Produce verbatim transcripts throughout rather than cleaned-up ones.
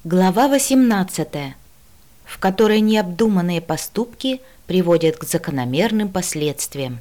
Глава восемнадцатая, в которой необдуманные поступки приводят к закономерным последствиям.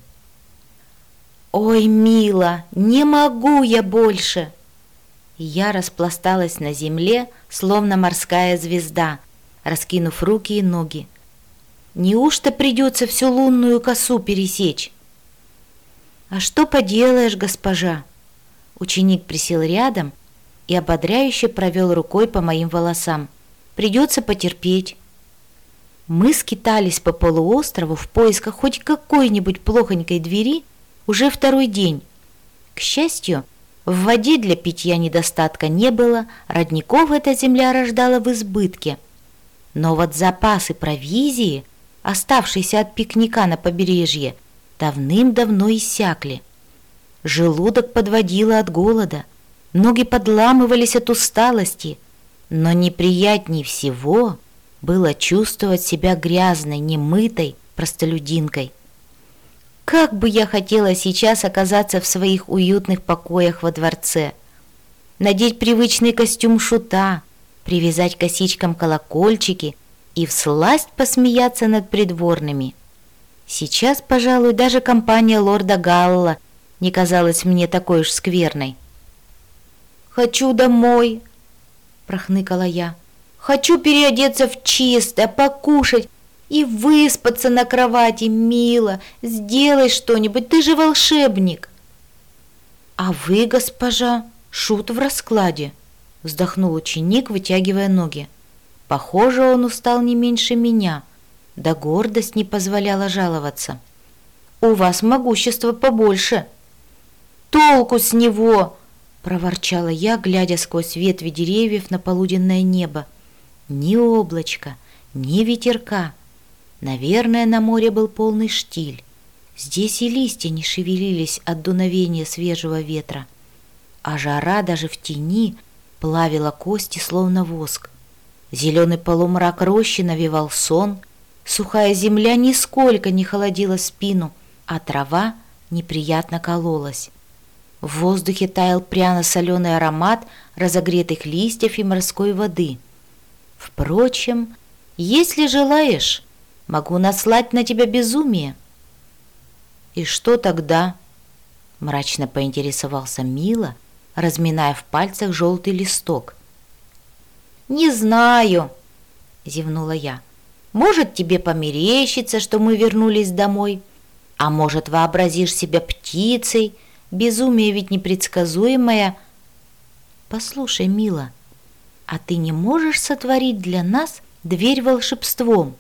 «Ой, Мила, не могу я больше!» Я распласталась на земле, словно морская звезда, раскинув руки и ноги. «Неужто придется всю лунную косу пересечь?» «А что поделаешь, госпожа?» Ученик присел рядом и ободряюще провел рукой по моим волосам. «Придется потерпеть». Мы скитались по полуострову в поисках хоть какой-нибудь плохонькой двери уже второй день. К счастью, в воде для питья недостатка не было, родников эта земля рождала в избытке. Но вот запасы провизии, оставшиеся от пикника на побережье, давным-давно иссякли. Желудок подводило от голода, ноги подламывались от усталости, но неприятней всего было чувствовать себя грязной, немытой простолюдинкой. Как бы я хотела сейчас оказаться в своих уютных покоях во дворце, надеть привычный костюм шута, привязать косичкам колокольчики и всласть посмеяться над придворными. Сейчас, пожалуй, даже компания лорда Галла не казалась мне такой уж скверной. «Хочу домой», — прохныкала я. «Хочу переодеться в чистое, покушать и выспаться на кровати, Мила. Сделай что-нибудь, ты же волшебник». «А вы, госпожа, шут в раскладе», — вздохнул ученик, вытягивая ноги. Похоже, он устал не меньше меня, да гордость не позволяла жаловаться. «У вас могущество побольше». «Толку с него!» — проворчала я, глядя сквозь ветви деревьев на полуденное небо. Ни облачка, ни ветерка. Наверное, на море был полный штиль. Здесь и листья не шевелились от дуновения свежего ветра, а жара даже в тени плавила кости, словно воск. Зеленый полумрак рощи навевал сон, сухая земля нисколько не холодила спину, а трава неприятно кололась. В воздухе таял пряно-соленый аромат разогретых листьев и морской воды. Впрочем, если желаешь, могу наслать на тебя безумие. «И что тогда?» — мрачно поинтересовался Мила, разминая в пальцах желтый листок. «Не знаю», — зевнула я. «Может, тебе померещится, что мы вернулись домой, а может, вообразишь себя птицей. Безумие ведь непредсказуемое. Послушай, Мила, а ты не можешь сотворить для нас дверь волшебством?»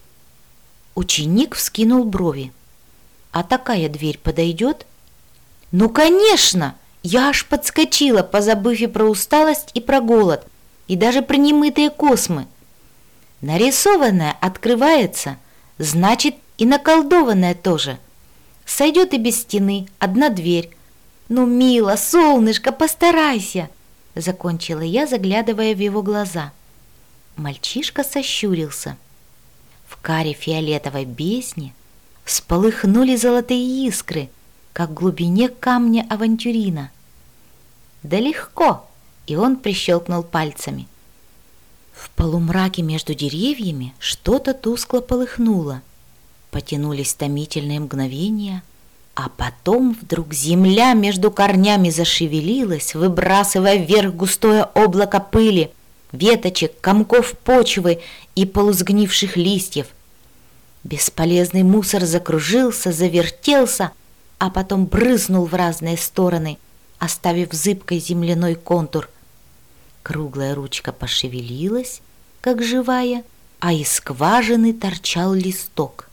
Ученик вскинул брови. «А такая дверь подойдет?» «Ну, конечно!» Я аж подскочила, позабыв и про усталость, и про голод, и даже про немытые космы. Нарисованное открывается, значит, и наколдованное тоже. Сойдет и без стены, одна дверь. «Ну, Мила, солнышко, постарайся!» — закончила я, заглядывая в его глаза. Мальчишка сощурился. В каре фиолетовой бездне всполыхнули золотые искры, как в глубине камня авантюрина. «Да легко!» — и он прищелкнул пальцами. В полумраке между деревьями что-то тускло полыхнуло. Потянулись томительные мгновения, а потом вдруг земля между корнями зашевелилась, выбрасывая вверх густое облако пыли, веточек, комков почвы и полусгнивших листьев. Бесполезный мусор закружился, завертелся, а потом брызнул в разные стороны, оставив зыбкой земляной контур. Круглая ручка пошевелилась, как живая, а из скважины торчал листок.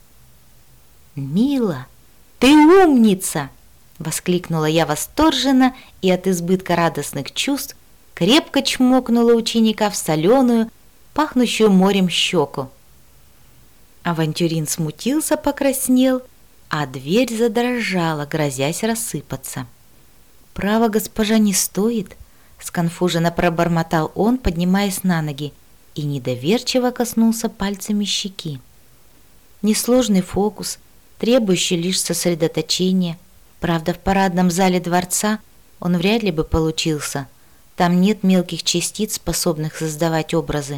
«Мила, ты умница!» — воскликнула я восторженно и от избытка радостных чувств крепко чмокнула ученика в соленую, пахнущую морем щеку. Авантюрин смутился, покраснел, а дверь задрожала, грозясь рассыпаться. «Право, госпожа, не стоит», — сконфуженно пробормотал он, поднимаясь на ноги, и недоверчиво коснулся пальцами щеки. Несложный фокус, требующий лишь сосредоточения. Правда, в парадном зале дворца он вряд ли бы получился. Там нет мелких частиц, способных создавать образы.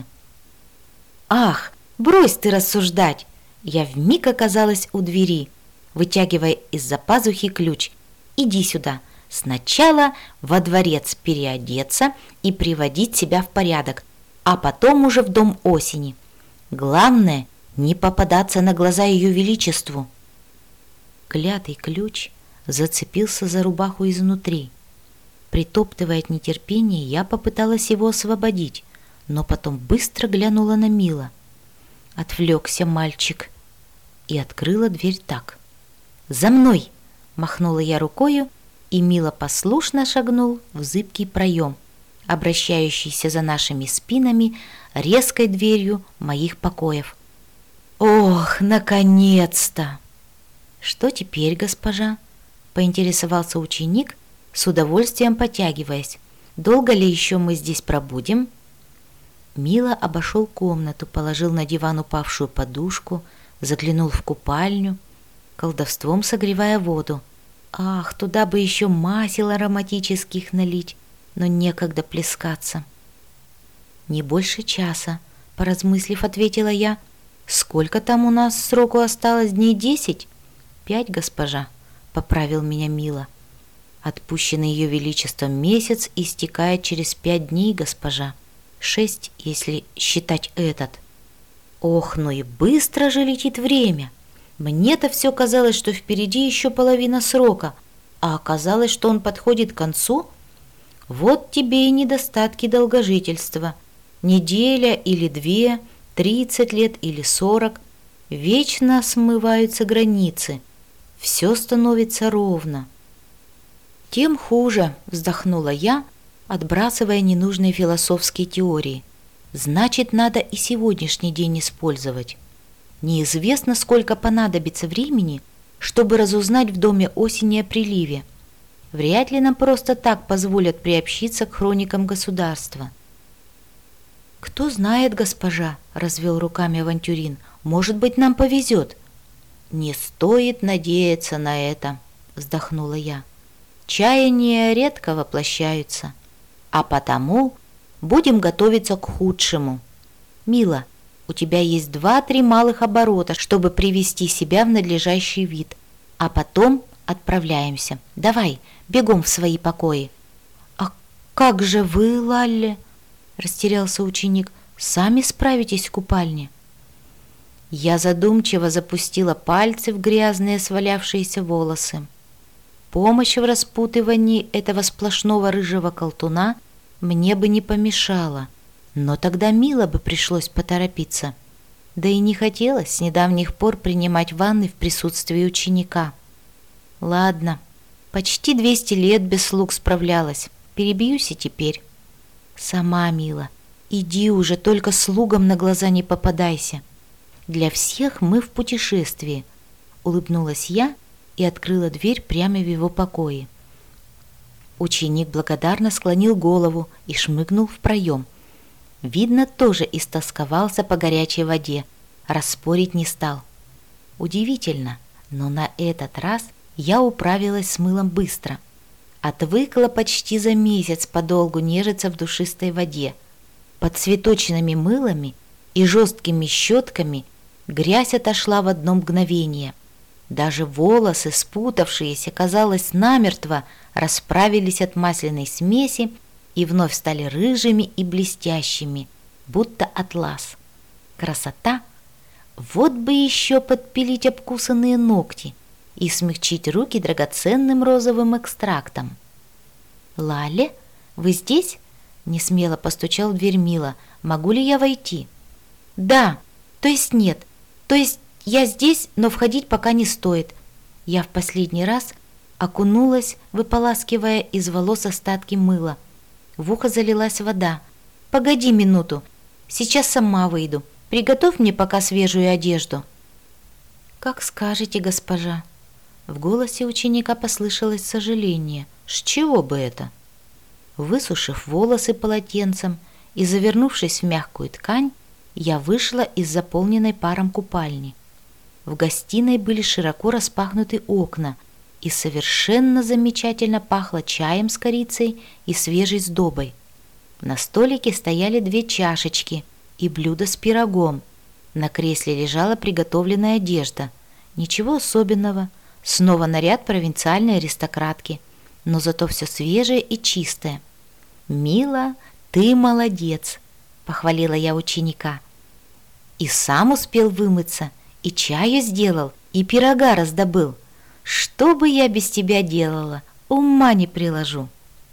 Ах, брось ты рассуждать! Я вмиг оказалась у двери, вытягивая из-за пазухи ключ. Иди сюда. Сначала во дворец переодеться и приводить себя в порядок, а потом уже в дом осени. Главное, не попадаться на глаза ее величеству. Клятый ключ зацепился за рубаху изнутри. Притоптывая от нетерпения, я попыталась его освободить, но потом быстро глянула на Мила. Отвлекся мальчик и открыла дверь так. «За мной!» – махнула я рукою, и Мила послушно шагнул в зыбкий проем, обращающийся за нашими спинами резкой дверью моих покоев. «Ох, наконец-то!» «Что теперь, госпожа?» – поинтересовался ученик, с удовольствием потягиваясь. «Долго ли еще мы здесь пробудем?» Мила обошел комнату, положил на диван упавшую подушку, заглянул в купальню, колдовством согревая воду. Ах, туда бы еще масел ароматических налить, но некогда плескаться. «Не больше часа», — поразмыслив, ответила я. «Сколько там у нас сроку осталось? Дней десять?» «Пять, госпожа», — поправил меня Мила. «Отпущенный ее величеством месяц истекает через пять дней, госпожа. Шесть, если считать этот». «Ох, ну и быстро же летит время! Мне-то все казалось, что впереди еще половина срока, а оказалось, что он подходит к концу. Вот тебе и недостатки долгожительства. Неделя или две, тридцать лет или сорок. Вечно смываются границы. Все становится ровно». «Тем хуже», — вздохнула я, отбрасывая ненужные философские теории. «Значит, надо и сегодняшний день использовать. Неизвестно, сколько понадобится времени, чтобы разузнать в доме осени о приливе. Вряд ли нам просто так позволят приобщиться к хроникам государства». «Кто знает, госпожа», — развел руками авантюрин, — «может быть, нам повезет». «Не стоит надеяться на это», — вздохнула я. «Чаяния редко воплощаются, а потому будем готовиться к худшему. Мила, у тебя есть два-три малых оборота, чтобы привести себя в надлежащий вид, а потом отправляемся. Давай, бегом в свои покои». «А как же вы, Лалли?» – растерялся ученик. «Сами справитесь в купальне?» Я задумчиво запустила пальцы в грязные свалявшиеся волосы. Помощь в распутывании этого сплошного рыжего колтуна мне бы не помешала, но тогда Мило бы пришлось поторопиться. Да и не хотелось с недавних пор принимать ванны в присутствии ученика. Ладно, почти двести лет без слуг справлялась, перебьюсь и теперь. Сама, Мила, иди уже, только слугам на глаза не попадайся. Для всех мы в путешествии, улыбнулась я и открыла дверь прямо в его покое. Ученик благодарно склонил голову и шмыгнул в проем. Видно, тоже истосковался по горячей воде, расспорить не стал. Удивительно, но на этот раз я управилась с мылом быстро. Отвыкла почти за месяц подолгу нежиться в душистой воде. Под цветочными мылами и жесткими щетками грязь отошла в одно мгновение. Даже волосы, спутавшиеся, казалось, намертво расправились от масляной смеси и вновь стали рыжими и блестящими, будто атлас. Красота! Вот бы еще подпилить обкусанные ногти и смягчить руки драгоценным розовым экстрактом. «Лале, вы здесь?» — несмело постучал в дверь Мила. «Могу ли я войти?» «Да, то есть нет, то есть я здесь, но входить пока не стоит». Я в последний раз окунулась, выполаскивая из волос остатки мыла. В ухо залилась вода. «Погоди минуту, сейчас сама выйду. Приготовь мне пока свежую одежду». «Как скажете, госпожа». В голосе ученика послышалось сожаление. С чего бы это? Высушив волосы полотенцем и завернувшись в мягкую ткань, я вышла из заполненной паром купальни. В гостиной были широко распахнуты окна, и совершенно замечательно пахло чаем с корицей и свежей сдобой. На столике стояли две чашечки и блюдо с пирогом. На кресле лежала приготовленная одежда. Ничего особенного, снова наряд провинциальной аристократки, но зато все свежее и чистое. «Мила, ты молодец!» — похвалила я ученика. «И сам успел вымыться, и чаю сделал, и пирога раздобыл. Что бы я без тебя делала, ума не приложу».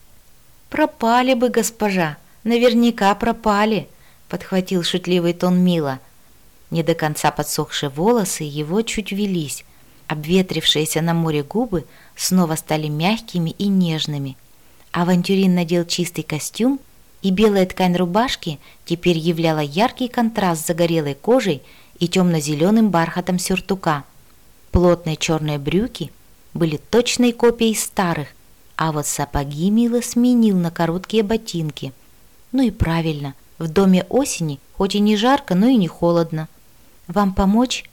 «Пропали бы, госпожа, наверняка пропали», — подхватил шутливый тон Мила. Не до конца подсохшие волосы его чуть велись, обветрившиеся на море губы снова стали мягкими и нежными. Авантюрин надел чистый костюм, и белая ткань рубашки теперь являла яркий контраст с загорелой кожей и темно-зеленым бархатом сюртука. Плотные черные брюки были точной копией старых, а вот сапоги Мила сменил на короткие ботинки. Ну и правильно, в доме осени хоть и не жарко, но и не холодно. «Вам помочь?»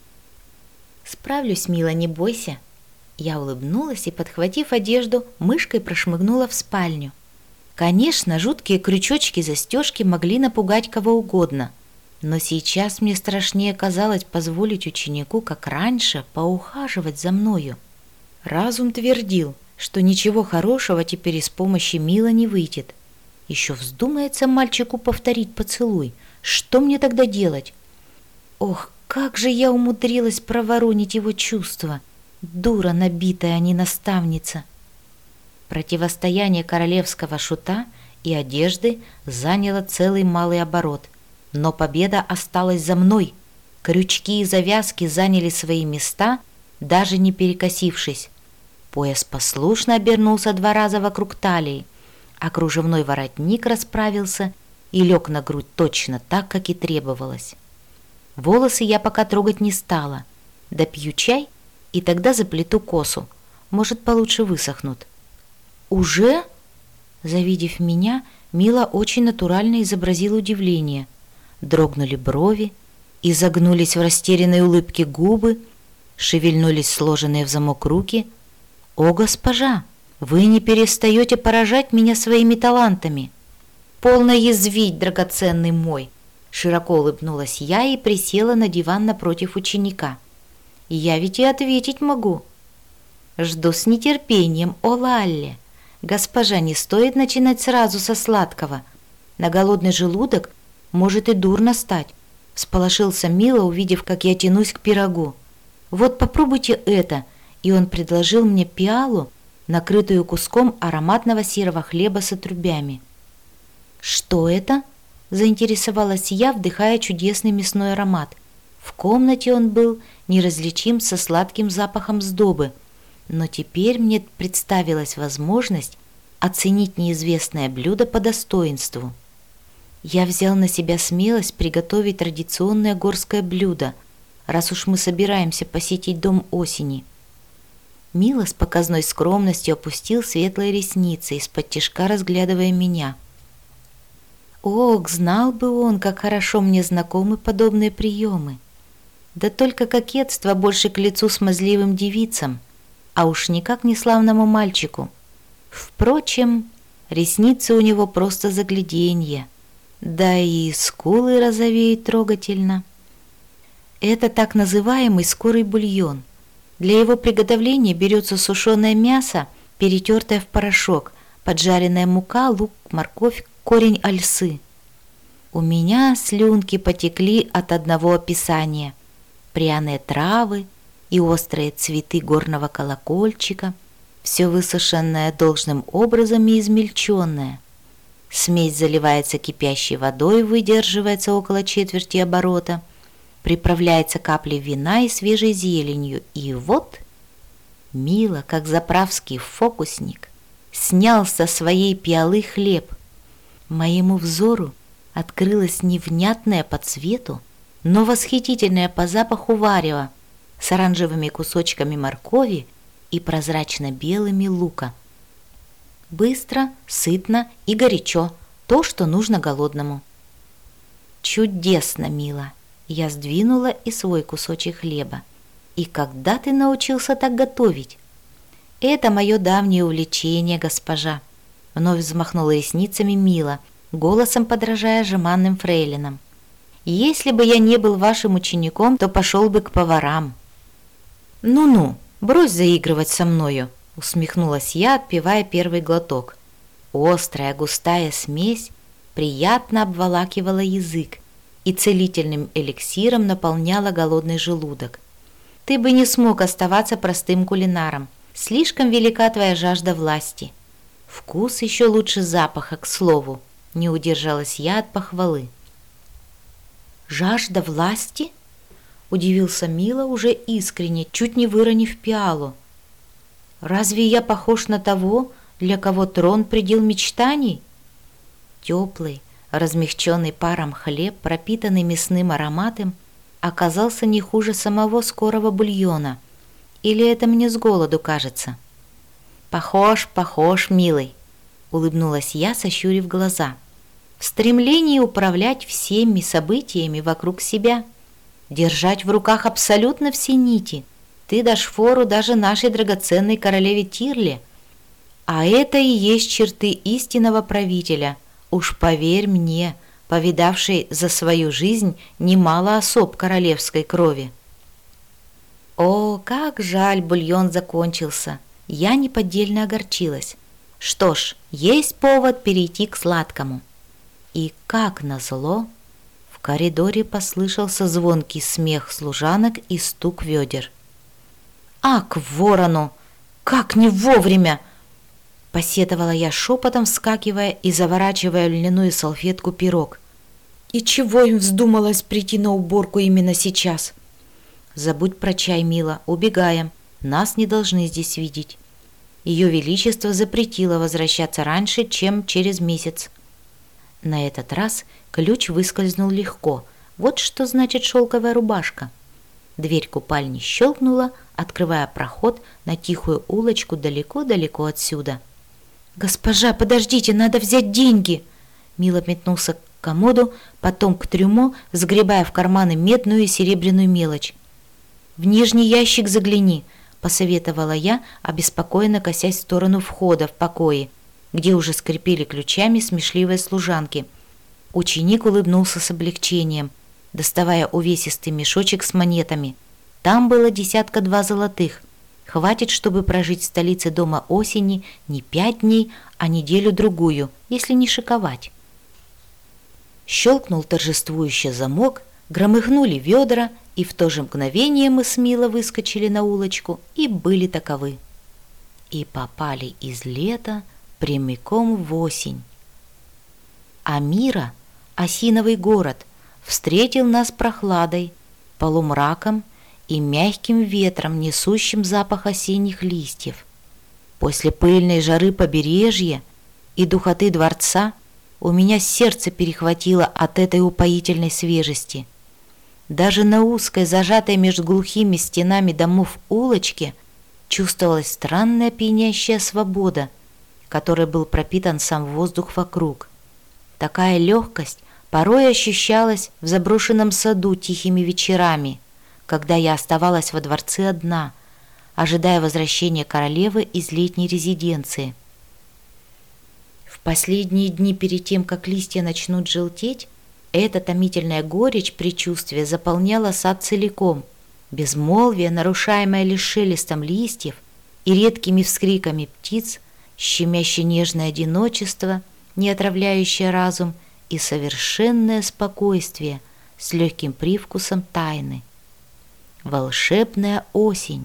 «Справлюсь, Мила, не бойся». Я улыбнулась и, подхватив одежду, мышкой прошмыгнула в спальню. Конечно, жуткие крючочки-застежки могли напугать кого угодно, но сейчас мне страшнее казалось позволить ученику, как раньше, поухаживать за мною. Разум твердил, что ничего хорошего теперь из помощи Мила не выйдет. Еще вздумается мальчику повторить поцелуй. Что мне тогда делать? Ох, как же я умудрилась проворонить его чувства! Дура набитая, а не наставница. Противостояние королевского шута и одежды заняло целый малый оборот, но победа осталась за мной. Крючки и завязки заняли свои места, даже не перекосившись. Пояс послушно обернулся два раза вокруг талии, а кружевной воротник расправился и лег на грудь точно так, как и требовалось. Волосы я пока трогать не стала. Допью чай, и тогда заплету косу. Может, получше высохнут. «Уже?» Завидев меня, Мила очень натурально изобразила удивление. Дрогнули брови, изогнулись в растерянной улыбке губы, шевельнулись сложенные в замок руки. «О, госпожа, вы не перестаете поражать меня своими талантами!» «Полно язвить, драгоценный мой!» Широко улыбнулась я и присела на диван напротив ученика. «Я ведь и ответить могу». «Жду с нетерпением, о Лалле! Госпожа, не стоит начинать сразу со сладкого. На голодный желудок может и дурно стать», — всполошился Мила, увидев, как я тянусь к пирогу. «Вот попробуйте это», и он предложил мне пиалу, накрытую куском ароматного серого хлеба с отрубями. «Что это?» — заинтересовалась я, вдыхая чудесный мясной аромат. В комнате он был неразличим со сладким запахом сдобы, но теперь мне представилась возможность оценить неизвестное блюдо по достоинству. Я взял на себя смелость приготовить традиционное горское блюдо, раз уж мы собираемся посетить дом осени. Мила с показной скромностью опустил светлые ресницы, из-под тишка разглядывая меня. Ох, знал бы он, как хорошо мне знакомы подобные приемы. Да только кокетство больше к лицу смазливым девицам, а уж никак не славному мальчику. Впрочем, ресницы у него просто загляденье, да и скулы розовеют трогательно. Это так называемый скорый бульон. Для его приготовления берется сушеное мясо, перетертое в порошок, поджаренная мука, лук, морковь, корень ольсы. У меня слюнки потекли от одного описания. Пряные травы и острые цветы горного колокольчика, все высушенное должным образом и измельченное. Смесь заливается кипящей водой, выдерживается около четверти оборота, приправляется каплей вина и свежей зеленью, и вот Мила, как заправский фокусник, снял со своей пиалы хлеб. Моему взору открылось невнятное по цвету, но восхитительное по запаху варево с оранжевыми кусочками моркови и прозрачно-белыми лука. Быстро, сытно и горячо, то, что нужно голодному. Чудесно, Мила! Я сдвинула и свой кусочек хлеба. И когда ты научился так готовить? Это мое давнее увлечение, госпожа. Вновь взмахнула ресницами Мила, голосом подражая жеманным фрейлинам. «Если бы я не был вашим учеником, то пошел бы к поварам». «Ну-ну, брось заигрывать со мною», — усмехнулась я, отпивая первый глоток. Острая густая смесь приятно обволакивала язык и целительным эликсиром наполняла голодный желудок. «Ты бы не смог оставаться простым кулинаром. Слишком велика твоя жажда власти. Вкус еще лучше запаха, к слову», — не удержалась я от похвалы. «Жажда власти?» — удивился Мила уже искренне, чуть не выронив пиалу. «Разве я похож на того, для кого трон — предел мечтаний?» Теплый, размягченный паром хлеб, пропитанный мясным ароматом, оказался не хуже самого скорого бульона. Или это мне с голоду кажется? «Похож, похож, милый», — улыбнулась я, сощурив глаза. «В стремлении управлять всеми событиями вокруг себя, держать в руках абсолютно все нити, ты дашь фору даже нашей драгоценной королеве Тирле. А это и есть черты истинного правителя, уж поверь мне, повидавшей за свою жизнь немало особ королевской крови». О, как жаль, бульон закончился. Я неподдельно огорчилась. Что ж, есть повод перейти к сладкому. И как назло, в коридоре послышался звонкий смех служанок и стук ведер. «А, к ворону! Как не вовремя!» Посетовала я шепотом, вскакивая и заворачивая в льняную салфетку пирог. «И чего им вздумалось прийти на уборку именно сейчас?» «Забудь про чай, Мила, убегаем. Нас не должны здесь видеть. Ее Величество запретило возвращаться раньше, чем через месяц». На этот раз ключ выскользнул легко. Вот что значит шелковая рубашка. Дверь купальни щелкнула, открывая проход на тихую улочку далеко-далеко отсюда. «Госпожа, подождите, надо взять деньги!» Мила метнулся к комоду, потом к трюмо, сгребая в карманы медную и серебряную мелочь. «В нижний ящик загляни», — посоветовала я, обеспокоенно косясь в сторону входа в покои, где уже скрипели ключами смешливые служанки. Ученик улыбнулся с облегчением, доставая увесистый мешочек с монетами. Там было десятка-два золотых. Хватит, чтобы прожить в столице дома осени не пять дней, а неделю-другую, если не шиковать. Щелкнул торжествующий замок, громыхнули ведра, и в то же мгновение мы с Мило выскочили на улочку и были таковы. И попали из лета прямиком в осень. А Мира, осиновый город, встретил нас прохладой, полумраком и мягким ветром, несущим запах осенних листьев. После пыльной жары побережья и духоты дворца у меня сердце перехватило от этой упоительной свежести. Даже на узкой, зажатой между глухими стенами домов улочке чувствовалась странная пьянящая свобода, которой был пропитан сам воздух вокруг. Такая легкость порой ощущалась в заброшенном саду тихими вечерами, когда я оставалась во дворце одна, ожидая возвращения королевы из летней резиденции. В последние дни перед тем, как листья начнут желтеть, эта томительная горечь предчувствия заполняла сад целиком. Безмолвие, нарушаемое лишь шелестом листьев и редкими вскриками птиц, щемяще нежное одиночество, не отравляющее разум, и совершенное спокойствие с легким привкусом тайны. Волшебная осень.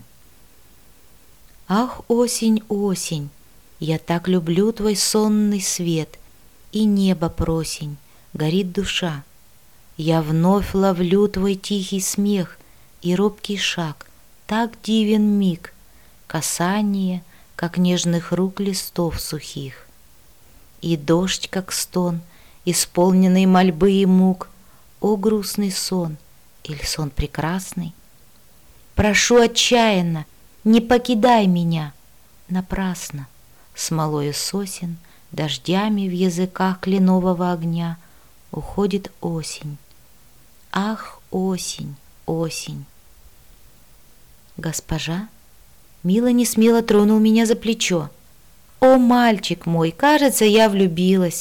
Ах, осень, осень, я так люблю твой сонный свет, и небо просень, горит душа. Я вновь ловлю твой тихий смех и робкий шаг, так дивен миг, касание, как нежных рук листов сухих. И дождь, как стон, исполненный мольбы и мук, о грустный сон, или сон прекрасный. Прошу отчаянно, не покидай меня, напрасно, смолою сосен, дождями в языках кленового огня уходит осень. Ах, осень, осень. Госпожа, Мила несмело тронул меня за плечо. О, мальчик мой, кажется, я влюбилась.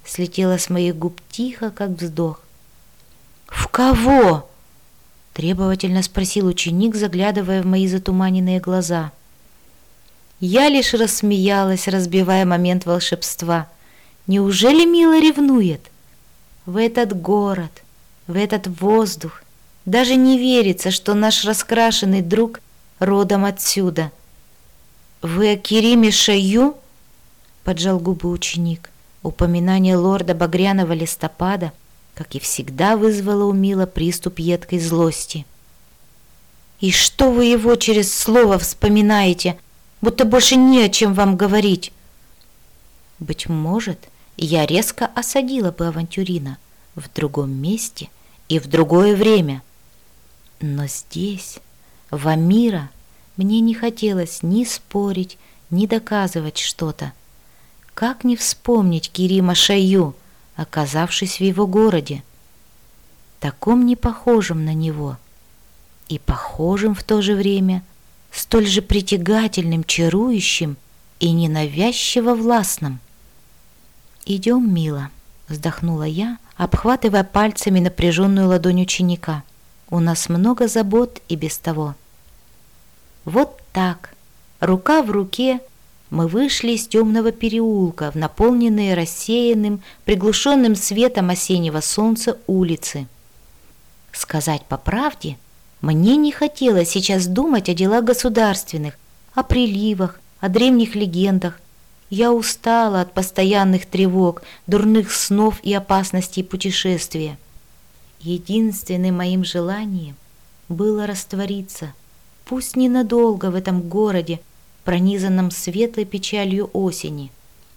слетело с моих губ тихо, как вздох. «В кого?» — требовательно спросил ученик, заглядывая в мои затуманенные глаза. Я лишь рассмеялась, разбивая момент волшебства. Неужели Мила ревнует? В этот город, в этот воздух. Даже не верится, что наш раскрашенный друг родом отсюда. «Вы о Кериме Шаю?» — поджал губы ученик. Упоминание лорда Багряного листопада, как и всегда, вызвало у Мила приступ едкой злости. «И что вы его через слово вспоминаете, будто больше не о чем вам говорить?» Быть может, я резко осадила бы авантюрина в другом месте и в другое время. Но здесь, в Амира, мне не хотелось ни спорить, ни доказывать что-то. Как не вспомнить Керима Шаю, оказавшись в его городе, таком непохожем на него и похожим в то же время, столь же притягательным, чарующим и ненавязчиво властным. «Идем, Мила», — вздохнула я, обхватывая пальцами напряженную ладонь ученика. «У нас много забот и без того». Вот так, рука в руке, мы вышли из темного переулка в наполненные рассеянным, приглушенным светом осеннего солнца улицы. Сказать по правде, мне не хотелось сейчас думать о делах государственных, о приливах, о древних легендах. Я устала от постоянных тревог, дурных снов и опасностей путешествия. Единственным моим желанием было раствориться, пусть ненадолго, в этом городе, пронизанном светлой печалью осени.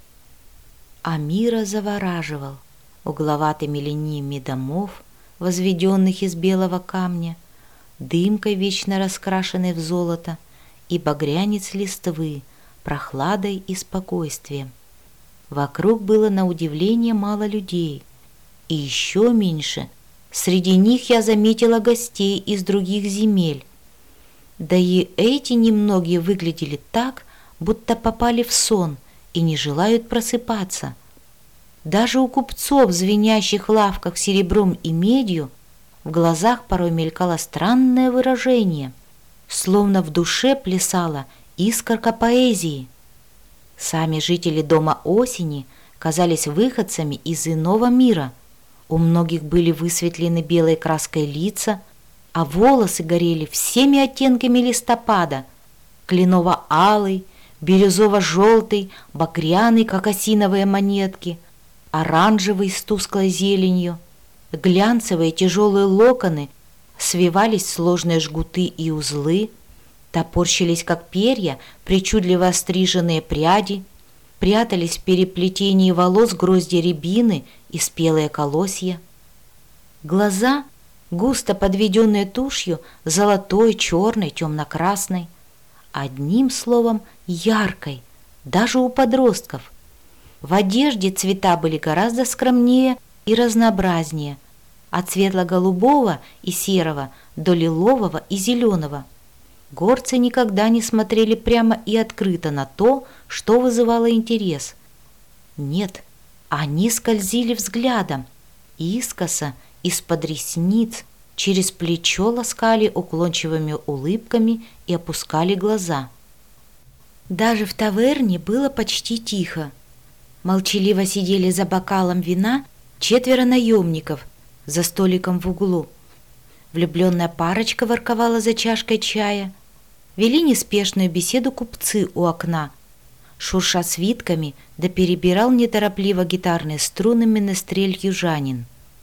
Амира завораживал угловатыми линиями домов, возведенных из белого камня, дымкой вечно раскрашенной в золото, и багрянец листвы, прохладой и спокойствием. Вокруг было на удивление мало людей, и еще меньше среди них я заметила гостей из других земель. Да и эти немногие выглядели так, будто попали в сон и не желают просыпаться. Даже у купцов, звенящих в лавках серебром и медью, в глазах порой мелькало странное выражение, словно в душе плясала искорка поэзии. Сами жители дома осени казались выходцами из иного мира. У многих были высветлены белой краской лица, а волосы горели всеми оттенками листопада: кленово-алый, бирюзово-желтый, багряный, как осиновые монетки, оранжевый с тусклой зеленью. Глянцевые тяжелые локоны свивались в сложные жгуты и узлы, топорщились, как перья, причудливо остриженные пряди, прятались в переплетении волос грозди рябины и спелые колосья. Глаза, густо подведенные тушью, золотой, черной, темно-красной, одним словом, яркой, даже у подростков. В одежде цвета были гораздо скромнее и разнообразнее, от светло-голубого и серого до лилового и зеленого. Горцы никогда не смотрели прямо и открыто на то, что вызывало интерес. Нет, они скользили взглядом, искоса, из-под ресниц, через плечо ласкали уклончивыми улыбками и опускали глаза. Даже в таверне было почти тихо. Молчаливо сидели за бокалом вина четверо наемников за столиком в углу. Влюбленная парочка ворковала за чашкой чая. Вели неспешную беседу купцы у окна, шурша свитками, да перебирал неторопливо гитарные струны менестрель-южанин.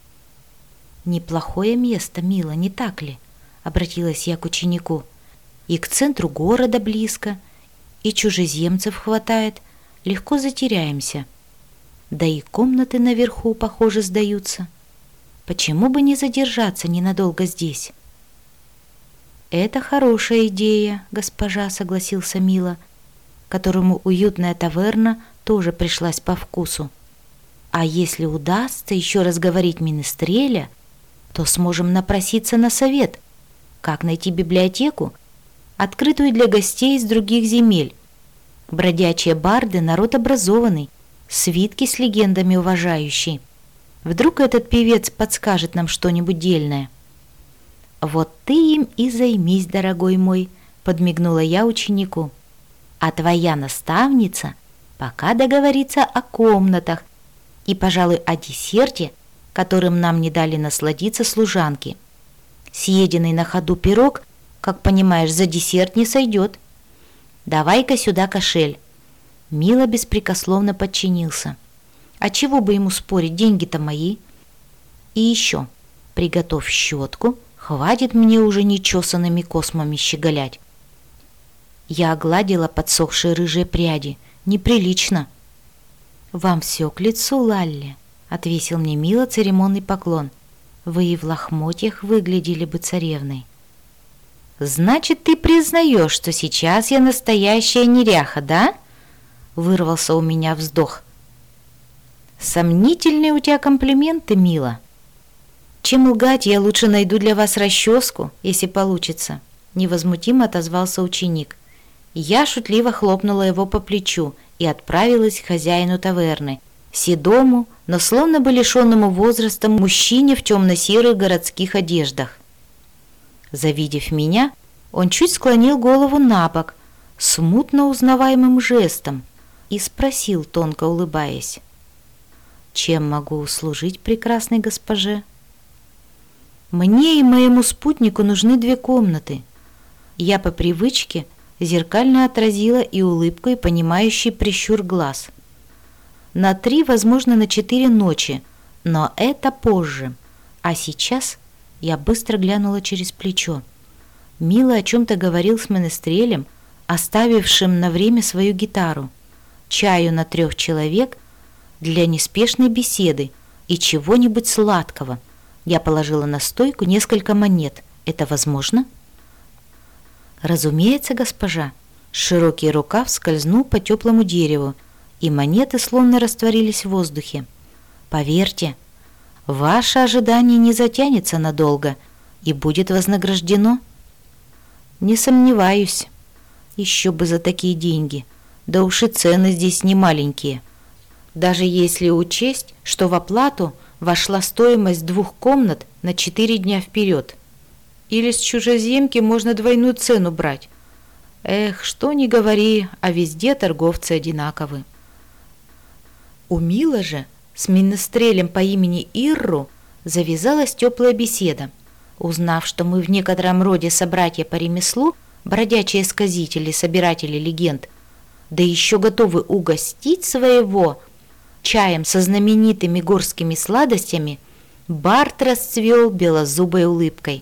«Неплохое место, Мила, не так ли?» — обратилась я к ученику. «И к центру города близко, и чужеземцев хватает, легко затеряемся. Да и комнаты наверху, похоже, сдаются. Почему бы не задержаться ненадолго здесь?» «Это хорошая идея, госпожа», — согласился Мила, которому уютная таверна тоже пришлась по вкусу. «А если удастся еще разговорить Менестреля, то сможем напроситься на совет, как найти библиотеку, открытую для гостей из других земель. Бродячие барды — народ образованный, свитки с легендами уважающий. Вдруг этот певец подскажет нам что-нибудь дельное. «Вот ты им и займись, дорогой мой», — подмигнула я ученику. «А твоя наставница пока договорится о комнатах и, пожалуй, о десерте, которым нам не дали насладиться служанки. Съеденный на ходу пирог, как понимаешь, за десерт не сойдет. Давай-ка сюда кошель». Мила беспрекословно подчинился. А чего бы ему спорить, деньги-то мои. И еще, приготовь щетку, хватит мне уже нечесанными космами щеголять. Я огладила подсохшие рыжие пряди. Неприлично. «Вам все к лицу, Лалли», — отвесил мне Мила церемонный поклон. «Вы и в лохмотьях выглядели бы царевной». «Значит, ты признаешь, что сейчас я настоящая неряха, да?» — вырвался у меня вздох. «Сомнительные у тебя комплименты, Мила. Чем лгать, я лучше найду для вас расческу, если получится», — невозмутимо отозвался ученик. Я шутливо хлопнула его по плечу и отправилась к хозяину таверны, седому, но словно бы лишенному возраста мужчине в темно-серых городских одеждах. Завидев меня, он чуть склонил голову на бок, смутно узнаваемым жестом, и спросил, тонко улыбаясь: «Чем могу услужить прекрасной госпоже?» «Мне и моему спутнику нужны две комнаты». Я по привычке зеркально отразила и улыбку, и понимающий прищур глаз. «На три, возможно, на четыре ночи, но это позже. А сейчас...» Я быстро глянула через плечо. Мила о чем-то говорил с менестрелем, оставившим на время свою гитару. Чаю на трех человек для неспешной беседы и чего-нибудь сладкого. Я положила на стойку несколько монет. Это возможно? «Разумеется, госпожа». Широкий рукав скользнул по теплому дереву, и монеты словно растворились в воздухе. «Поверьте, ваше ожидание не затянется надолго и будет вознаграждено». «Не сомневаюсь. Еще бы за такие деньги. Да уж и цены здесь не маленькие. Даже если учесть, что в оплату вошла стоимость двух комнат на четыре дня вперед. Или с чужеземки можно двойную цену брать. Эх, что ни говори, а везде торговцы одинаковы». У Мила же с менестрелем по имени Ирру завязалась теплая беседа. Узнав, что мы в некотором роде собратья по ремеслу, бродячие сказители, собиратели легенд, да еще готовы угостить своего чаем со знаменитыми горскими сладостями, Барт расцвел белозубой улыбкой.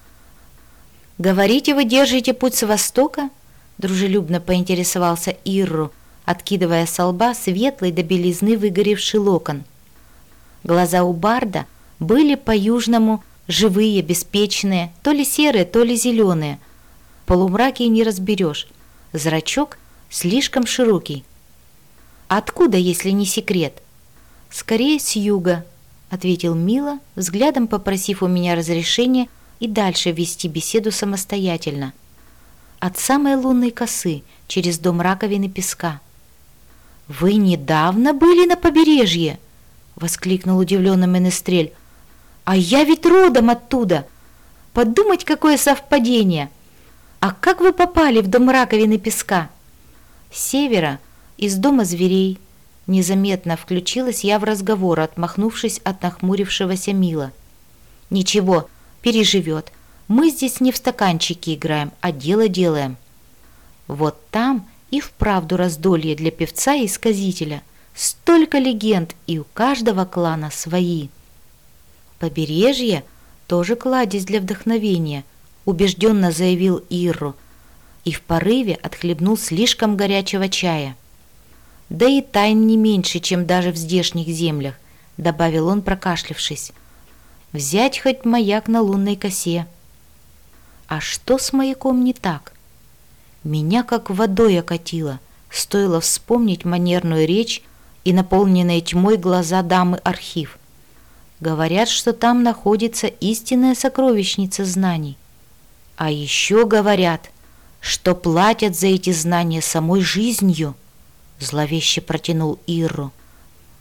«Говорите, вы держите путь с востока?» — дружелюбно поинтересовался Ирру, откидывая со лба светлый до белизны выгоревший локон. Глаза у Барда были по-южному живые, беспечные, то ли серые, то ли зеленые. В полумраке и не разберешь. Зрачок слишком широкий. «Откуда, если не секрет?» «Скорее с юга», — ответил Мила, взглядом попросив у меня разрешения и дальше вести беседу самостоятельно. «От самой лунной косы, через дом раковины песка». «Вы недавно были на побережье?» — воскликнул удивленный менестрель. «А я ведь родом оттуда! Подумать, какое совпадение! А как вы попали в дом раковины песка?» «С севера, из дома зверей». Незаметно включилась я в разговор, отмахнувшись от нахмурившегося Мила. «Ничего, переживет. Мы здесь не в стаканчики играем, а дело делаем». Вот там и вправду раздолье для певца и сказителя. Столько легенд, и у каждого клана свои. «Побережье тоже кладезь для вдохновения», — убежденно заявил Ирру, и в порыве отхлебнул слишком горячего чая. «Да и тайн не меньше, чем даже в здешних землях», — добавил он, прокашлявшись. «Взять хоть маяк на лунной косе». А что с маяком не так? Меня как водой окатило, стоило вспомнить манерную речь и наполненные тьмой глаза дамы архив. Говорят, что там находится истинная сокровищница знаний. А еще говорят, что платят за эти знания самой жизнью, зловеще протянул Ирру.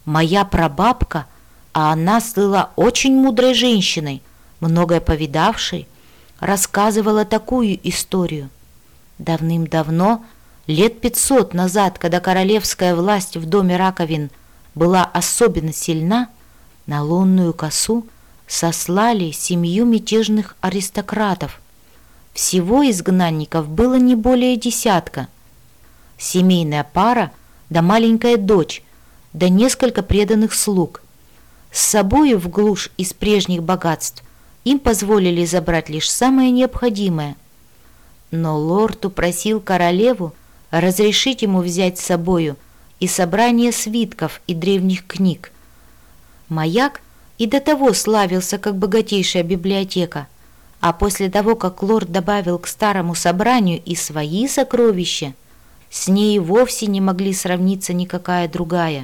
моя прабабка, а она слыла очень мудрой женщиной, многое повидавшей, рассказывала такую историю. Давным-давно, лет пятьсот назад, когда королевская власть в доме раковин была особенно сильна, на лунную косу сослали семью мятежных аристократов. Всего изгнанников было не более десятка. Семейная пара, да маленькая дочь, да несколько преданных слуг. С собою в глушь из прежних богатств им позволили забрать лишь самое необходимое. Но лорд упросил королеву разрешить ему взять с собою и собрание свитков и древних книг. Маяк и до того славился как богатейшая библиотека, а после того, как лорд добавил к старому собранию и свои сокровища, с ней вовсе не могли сравниться никакая другая.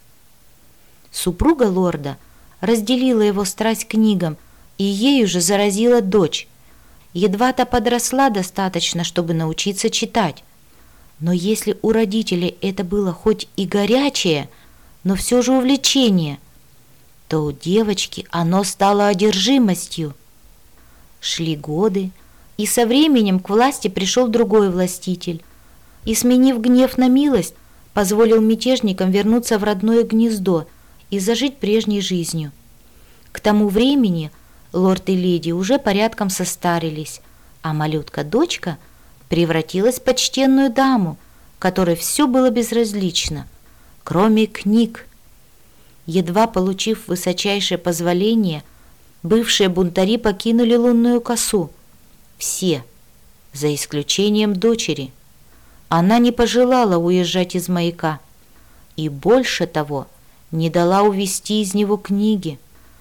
Супруга лорда разделила его страсть к книгам, и ею же заразила дочь. Едва та подросла достаточно, чтобы научиться читать. Но если у родителей это было хоть и горячее, но все же увлечение, то у девочки оно стало одержимостью. Шли годы, и со временем к власти пришел другой властитель, и, сменив гнев на милость, позволил мятежникам вернуться в родное гнездо и зажить прежней жизнью. К тому времени лорд и леди уже порядком состарились, а малютка-дочка превратилась в почтенную даму, которой все было безразлично, кроме книг. Едва получив высочайшее позволение, бывшие бунтари покинули лунную косу. Все, за исключением дочери. Она не пожелала уезжать из маяка и, больше того, не дала увести из него книги.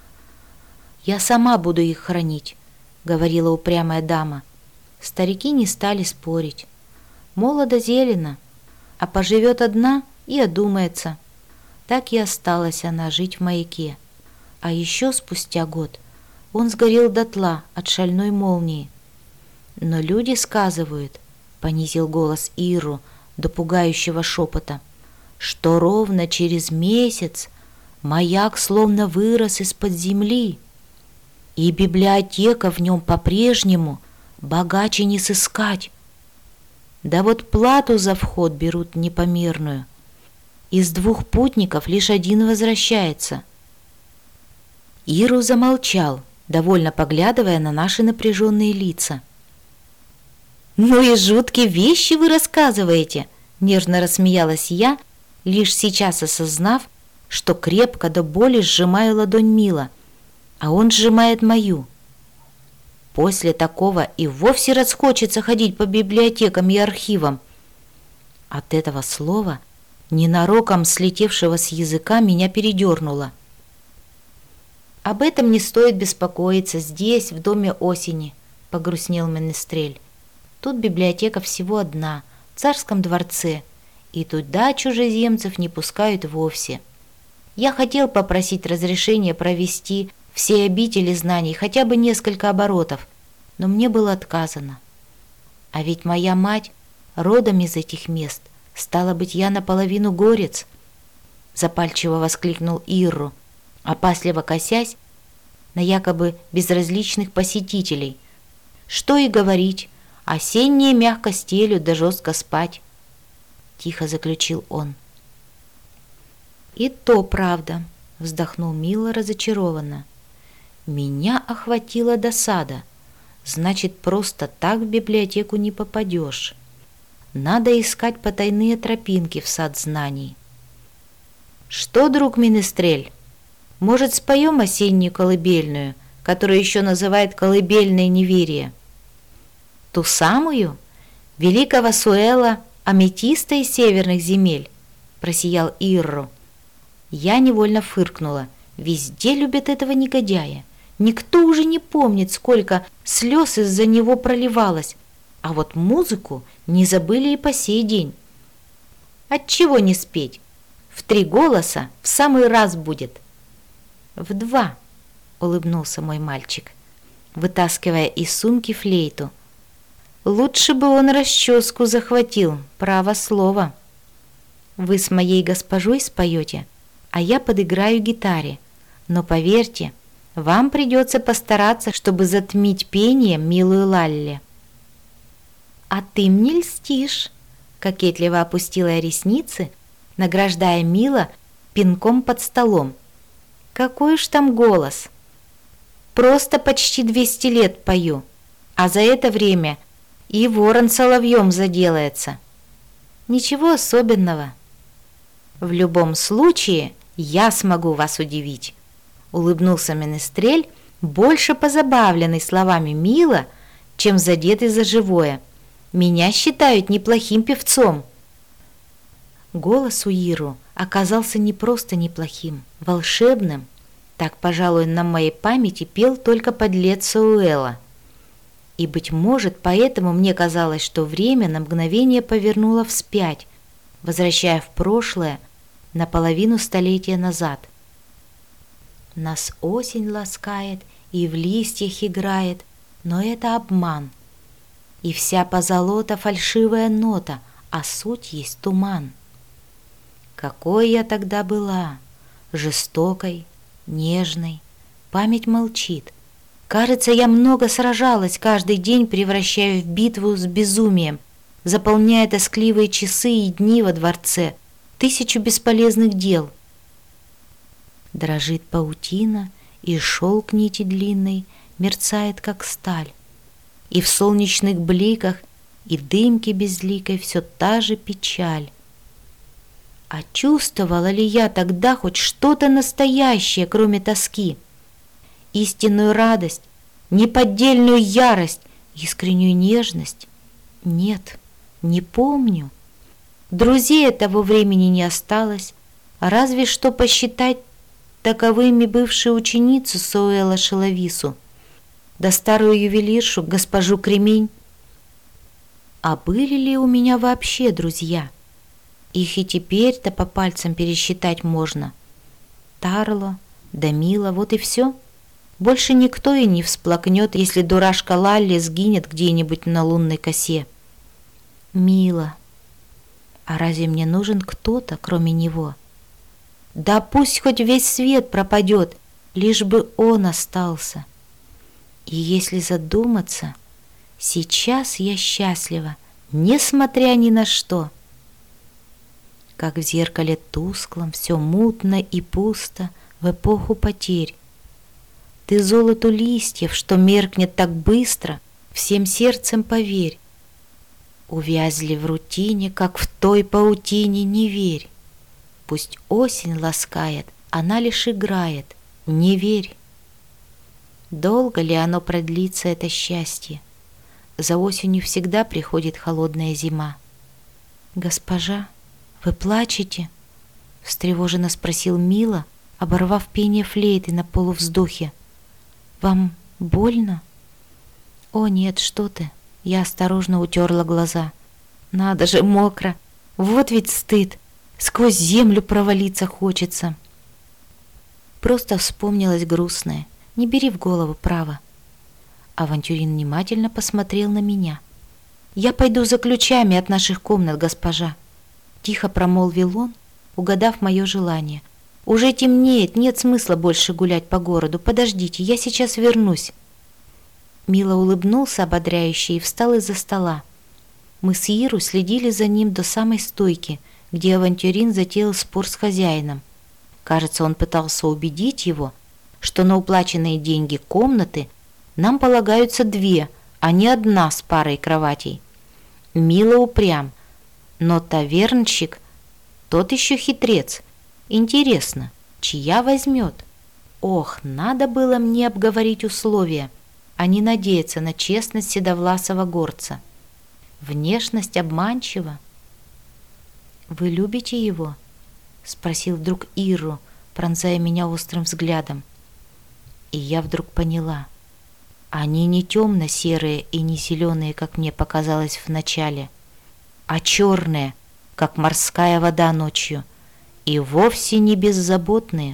«Я сама буду их хранить», — говорила упрямая дама. Старики не стали спорить. Молодо зелено, а поживет одна и одумается. Так и осталась она жить в маяке. А еще спустя год он сгорел дотла от шальной молнии. Но люди сказывают, — понизил голос Иру до пугающего шепота, — что ровно через месяц маяк словно вырос из-под земли, и библиотека в нем по-прежнему богаче не сыскать. Да вот плату за вход берут непомерную. Из двух путников лишь один возвращается. Иру замолчал, довольно поглядывая на наши напряженные лица. «Ну и жуткие вещи вы рассказываете!» — нежно рассмеялась я, лишь сейчас осознав, что крепко до боли сжимаю ладонь Мила, а он сжимает мою. После такого и вовсе расхочется ходить по библиотекам и архивам. От этого слова, ненароком слетевшего с языка, меня передернуло. «Об этом не стоит беспокоиться здесь, в доме осени», — погрустнел Менестрель. «Тут библиотека всего одна, в царском дворце, и туда чужеземцев не пускают вовсе. Я хотел попросить разрешения провести все обители знаний хотя бы несколько оборотов, но мне было отказано. А ведь моя мать родом из этих мест, стало быть, я наполовину горец», — запальчиво воскликнул Ирру, опасливо косясь на якобы безразличных посетителей. «Что и говорить, осенние мягко стелют да жестко спать», — тихо заключил он. «И то правда», — вздохнул Мила разочарованно. «Меня охватила досада. Значит, просто так в библиотеку не попадешь. Надо искать потайные тропинки в сад знаний». «Что, друг Менестрель, может, споем осеннюю колыбельную, которую еще называют колыбельной неверия? Ту самую? Великого Суэла, аметиста из северных земель?» — просиял Ирру. Я невольно фыркнула. Везде любят этого негодяя. Никто уже не помнит, сколько слез из-за него проливалось. А вот музыку не забыли и по сей день. Отчего не спеть? В три голоса в самый раз будет. В два, улыбнулся мой мальчик, вытаскивая из сумки флейту. Лучше бы он расческу захватил, право слово. Вы с моей госпожой споете, а я подыграю гитаре. Но поверьте, вам придется постараться, чтобы затмить пением милую Лалли». «А ты мне льстишь», — кокетливо опустила я ресницы, награждая Мила пинком под столом. «Какой уж там голос! Просто почти двести лет пою, а за это время и ворон соловьем заделается. Ничего особенного. В любом случае я смогу вас удивить», — улыбнулся Менестрель, больше позабавленный словами Мила, чем задетый за живое. «Меня считают неплохим певцом». Голос у Иру оказался не просто неплохим, волшебным. Так, пожалуй, на моей памяти пел только подлец Сауэла. И, быть может, поэтому мне казалось, что время на мгновение повернуло вспять, возвращая в прошлое на половину столетия назад. Нас осень ласкает и в листьях играет, но это обман. И вся позолота фальшивая нота, а суть есть туман. Какой я тогда была, жестокой, нежной, память молчит. Кажется, я много сражалась, каждый день превращая в битву с безумием, заполняя тоскливые часы и дни во дворце, тысячу бесполезных дел. Дрожит паутина, и шелк нити длинной мерцает, как сталь. И в солнечных бликах, и дымке безликой все та же печаль. А чувствовала ли я тогда хоть что-то настоящее, кроме тоски? Истинную радость, неподдельную ярость, искреннюю нежность? Нет, не помню. Друзей того времени не осталось, разве что посчитать таковыми бывшую ученицу Сауэла Шеловису, да старую ювелиршу госпожу Кремень. А были ли у меня вообще друзья? Их и теперь-то по пальцам пересчитать можно. Тарло, да Мила, вот и все. Больше никто и не всплакнет, если дурашка Лалли сгинет где-нибудь на лунной косе. Мила. А разве мне нужен кто-то, кроме него? Да пусть хоть весь свет пропадет, лишь бы он остался. И если задуматься, сейчас я счастлива, несмотря ни на что. Как в зеркале тусклом, все мутно и пусто в эпоху потерь. Ты золоту листьев, что меркнет так быстро, всем сердцем поверь. Увязли в рутине, как в той паутине, не верь. Пусть осень ласкает, она лишь играет, не верь. Долго ли оно продлится, это счастье? За осенью всегда приходит холодная зима. «Госпожа, вы плачете?» — встревоженно спросил Мила, оборвав пение флейты на полувздохе. «Вам больно?» «О, нет, что ты!» — я осторожно утерла глаза. «Надо же, мокро! Вот ведь стыд! Сквозь землю провалиться хочется!» Просто вспомнилось грустное. Не бери в голову, право. Авантюрин внимательно посмотрел на меня. «Я пойду за ключами от наших комнат, госпожа», — тихо промолвил он, угадав мое желание. «Уже темнеет, нет смысла больше гулять по городу. Подождите, я сейчас вернусь». Мила улыбнулся ободряюще и встал из-за стола. Мы с Иру следили за ним до самой стойки, где Авантюрин затеял спор с хозяином. Кажется, он пытался убедить его, что на уплаченные деньги комнаты нам полагаются две, а не одна с парой кроватей. Мила упрям, но тавернщик, тот еще хитрец. Интересно, чья возьмет? Ох, надо было мне обговорить условия, а не надеяться на честность седовласого горца. Внешность обманчива. «Вы любите его?» — спросил вдруг Иру, пронзая меня острым взглядом. И я вдруг поняла. Они не темно-серые и не зеленые, как мне показалось вначале, а черные, как морская вода ночью, и вовсе не беззаботные.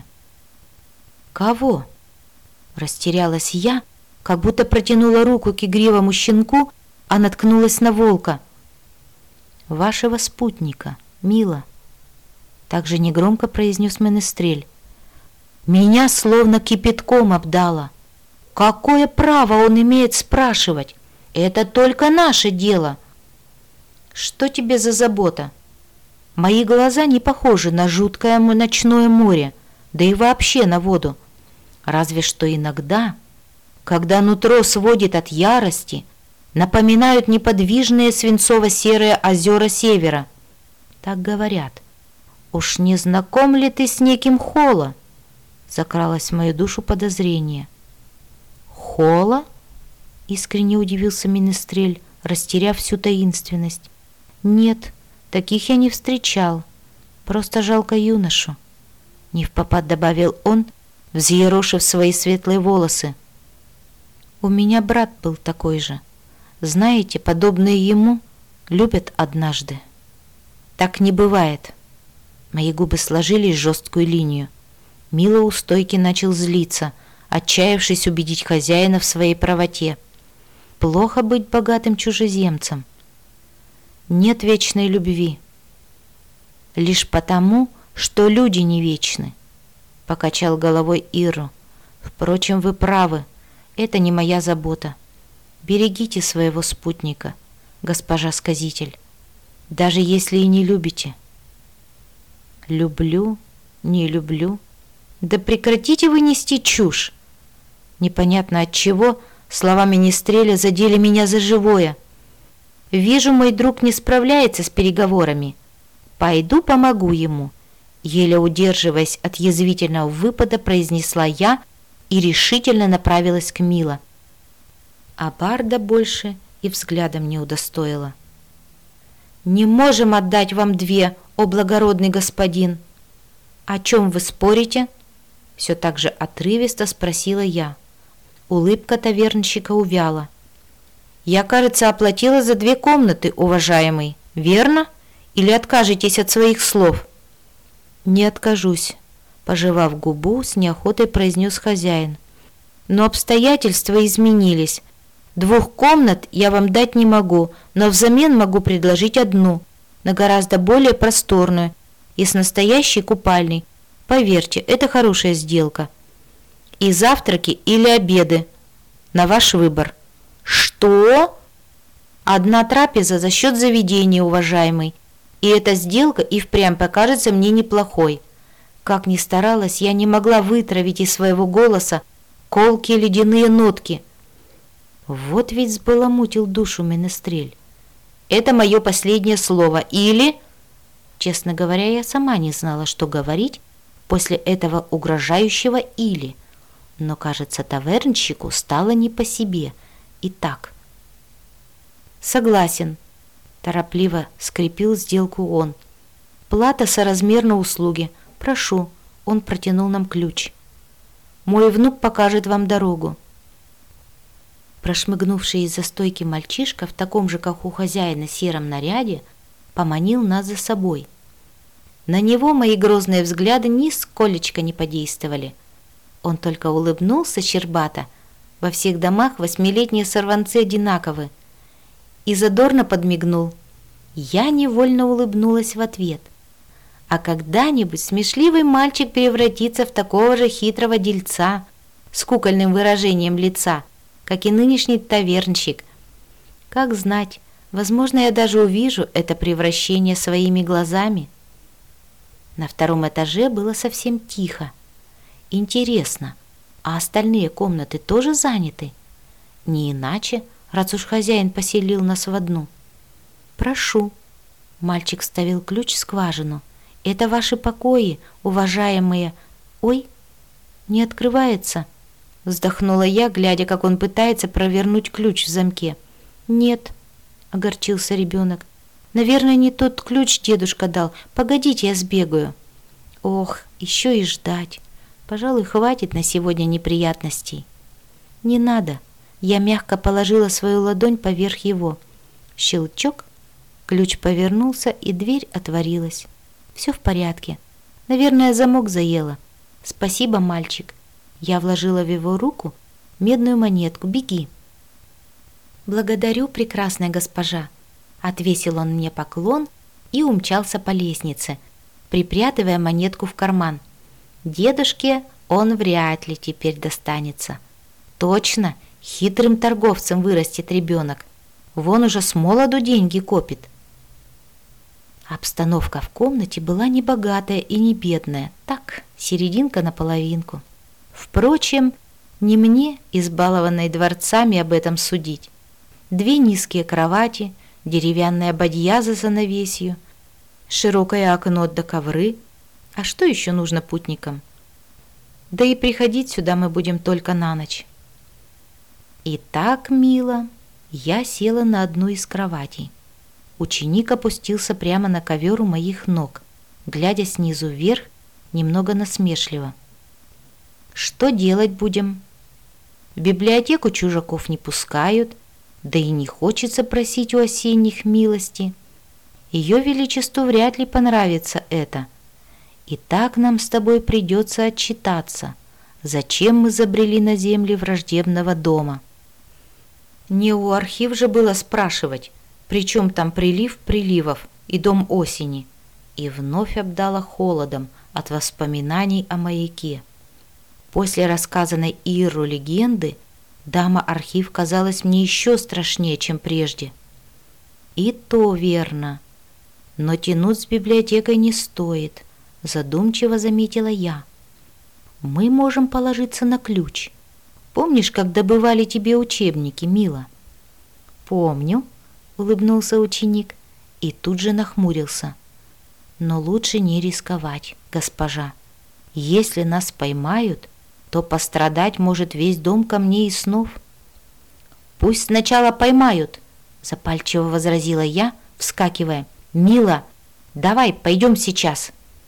«Кого?» — растерялась я, как будто протянула руку к игривому щенку, а наткнулась на волка. «Вашего спутника, Мила». также негромко произнес Менестрель. Меня словно кипятком обдало. Какое право он имеет спрашивать? Это только наше дело. Что тебе за забота? Мои глаза не похожи на жуткое ночное море, да и вообще на воду. Разве что иногда, когда нутро сводит от ярости, напоминают неподвижные свинцово-серые озера севера. Так говорят. Уж не знаком ли ты с неким Холо? Закралось в мою душу подозрение. Холо? Искренне удивился Менестрель, растеряв всю таинственность. Нет, таких я не встречал. Просто жалко юношу. Невпопад добавил он, взъерошив свои светлые волосы. У меня брат был такой же. Знаете, подобные ему любят однажды. Так не бывает. Мои губы сложились в жесткую линию. Мила у стойки начал злиться, отчаявшись убедить хозяина в своей правоте. Плохо быть богатым чужеземцем. Нет вечной любви. Лишь потому, что люди не вечны, покачал головой Иру. Впрочем, вы правы, это не моя забота. Берегите своего спутника, госпожа сказитель, даже если и не любите. Люблю, не люблю. Да прекратите вы нести чушь. Непонятно от чего слова Менестреля задели меня за живое. Вижу, мой друг не справляется с переговорами. Пойду помогу ему. Еле удерживаясь от язвительного выпада, произнесла я и решительно направилась к Мила. А Барда больше и взглядом не удостоила. «Не можем отдать вам две, о благородный господин!» «О чем вы спорите?» Все так же отрывисто спросила я. Улыбка тавернщика увяла. «Я, кажется, оплатила за две комнаты, уважаемый, верно? Или откажетесь от своих слов?» «Не откажусь», — пожевав губу, с неохотой произнес хозяин. «Но обстоятельства изменились. Двух комнат я вам дать не могу, но взамен могу предложить одну, но гораздо более просторную и с настоящей купальней. Поверьте, это хорошая сделка. И завтраки или обеды. На ваш выбор». «Что?» «Одна трапеза за счет заведения, уважаемый. И эта сделка и впрямь покажется мне неплохой. Как ни старалась, я не могла вытравить из своего голоса колкие ледяные нотки». Вот ведь сбаламутил душу Менестрель. «Это мое последнее слово. Или...» Честно говоря, я сама не знала, что говорить после этого угрожающего «или». Но, кажется, тавернщику стало не по себе. Итак. «Согласен», — торопливо скрепил сделку он. «Плата соразмерна услуге. Прошу». Он протянул нам ключ. «Мой внук покажет вам дорогу». Прошмыгнувший из-за стойки мальчишка в таком же, как у хозяина, сером наряде поманил нас за собой. На него мои грозные взгляды нисколечко не подействовали. Он только улыбнулся щербато. Во всех домах восьмилетние сорванцы одинаковы. И задорно подмигнул. Я невольно улыбнулась в ответ. А когда-нибудь смешливый мальчик превратится в такого же хитрого дельца с кукольным выражением лица, как и нынешний тавернщик. Как знать, возможно, я даже увижу это превращение своими глазами. На втором этаже было совсем тихо. Интересно, а остальные комнаты тоже заняты? Не иначе, раз уж хозяин поселил нас в одну. «Прошу». Мальчик вставил ключ в скважину. «Это ваши покои, уважаемые...» «Ой, не открывается», — вздохнула я, глядя, как он пытается провернуть ключ в замке. «Нет», — огорчился ребенок. «Наверное, не тот ключ дедушка дал. Погодите, я сбегаю». Ох, еще и ждать. Пожалуй, хватит на сегодня неприятностей. «Не надо». Я мягко положила свою ладонь поверх его. Щелчок. Ключ повернулся, и дверь отворилась. Все в порядке. Наверное, замок заело. «Спасибо, мальчик». Я вложила в его руку медную монетку. «Беги». «Благодарю, прекрасная госпожа», — отвесил он мне поклон и умчался по лестнице, припрятывая монетку в карман. Дедушке он вряд ли теперь достанется. Точно, хитрым торговцем вырастет ребенок. Вон уже с молоду деньги копит. Обстановка в комнате была не богатая и не бедная, так, серединка на половинку. Впрочем, не мне, избалованной дворцами, об этом судить. Две низкие кровати, деревянная бадья за занавесью, широкое окно да ковры. А что еще нужно путникам? Да и приходить сюда мы будем только на ночь. Итак, мило, я села на одну из кроватей. Ученик опустился прямо на ковер у моих ног, глядя снизу вверх, немного насмешливо. Что делать будем? В библиотеку чужаков не пускают, да и не хочется просить у осенних милости. Ее величеству вряд ли понравится это. И так нам с тобой придется отчитаться, зачем мы забрели на земли враждебного дома. Не у архив же было спрашивать, причем там прилив приливов и дом осени, и вновь обдала холодом от воспоминаний о маяке. После рассказанной Ирру легенды дама-архив казалась мне еще страшнее, чем прежде. И то верно, но тянуть с библиотекой не стоит, задумчиво заметила я. Мы можем положиться на ключ. Помнишь, как добывали тебе учебники, мила? Помню, улыбнулся ученик и тут же нахмурился. Но лучше не рисковать, госпожа. Если нас поймают, то пострадать может весь дом камней и снов. Пусть сначала поймают, запальчиво возразила я, вскакивая. Мила, давай, пойдем сейчас.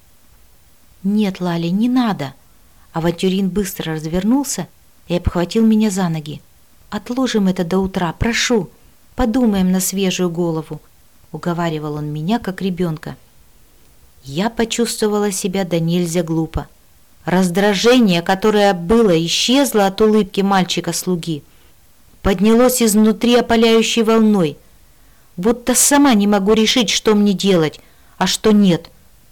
Нет, Лали, не надо. Авантюрин быстро развернулся и обхватил меня за ноги. Отложим это до утра, прошу. Подумаем на свежую голову, уговаривал он меня, как ребенка. Я почувствовала себя до нельзя глупо. Раздражение, которое было, исчезло от улыбки мальчика-слуги, поднялось изнутри опаляющей волной, будто сама не могу решить, что мне делать, а что нет.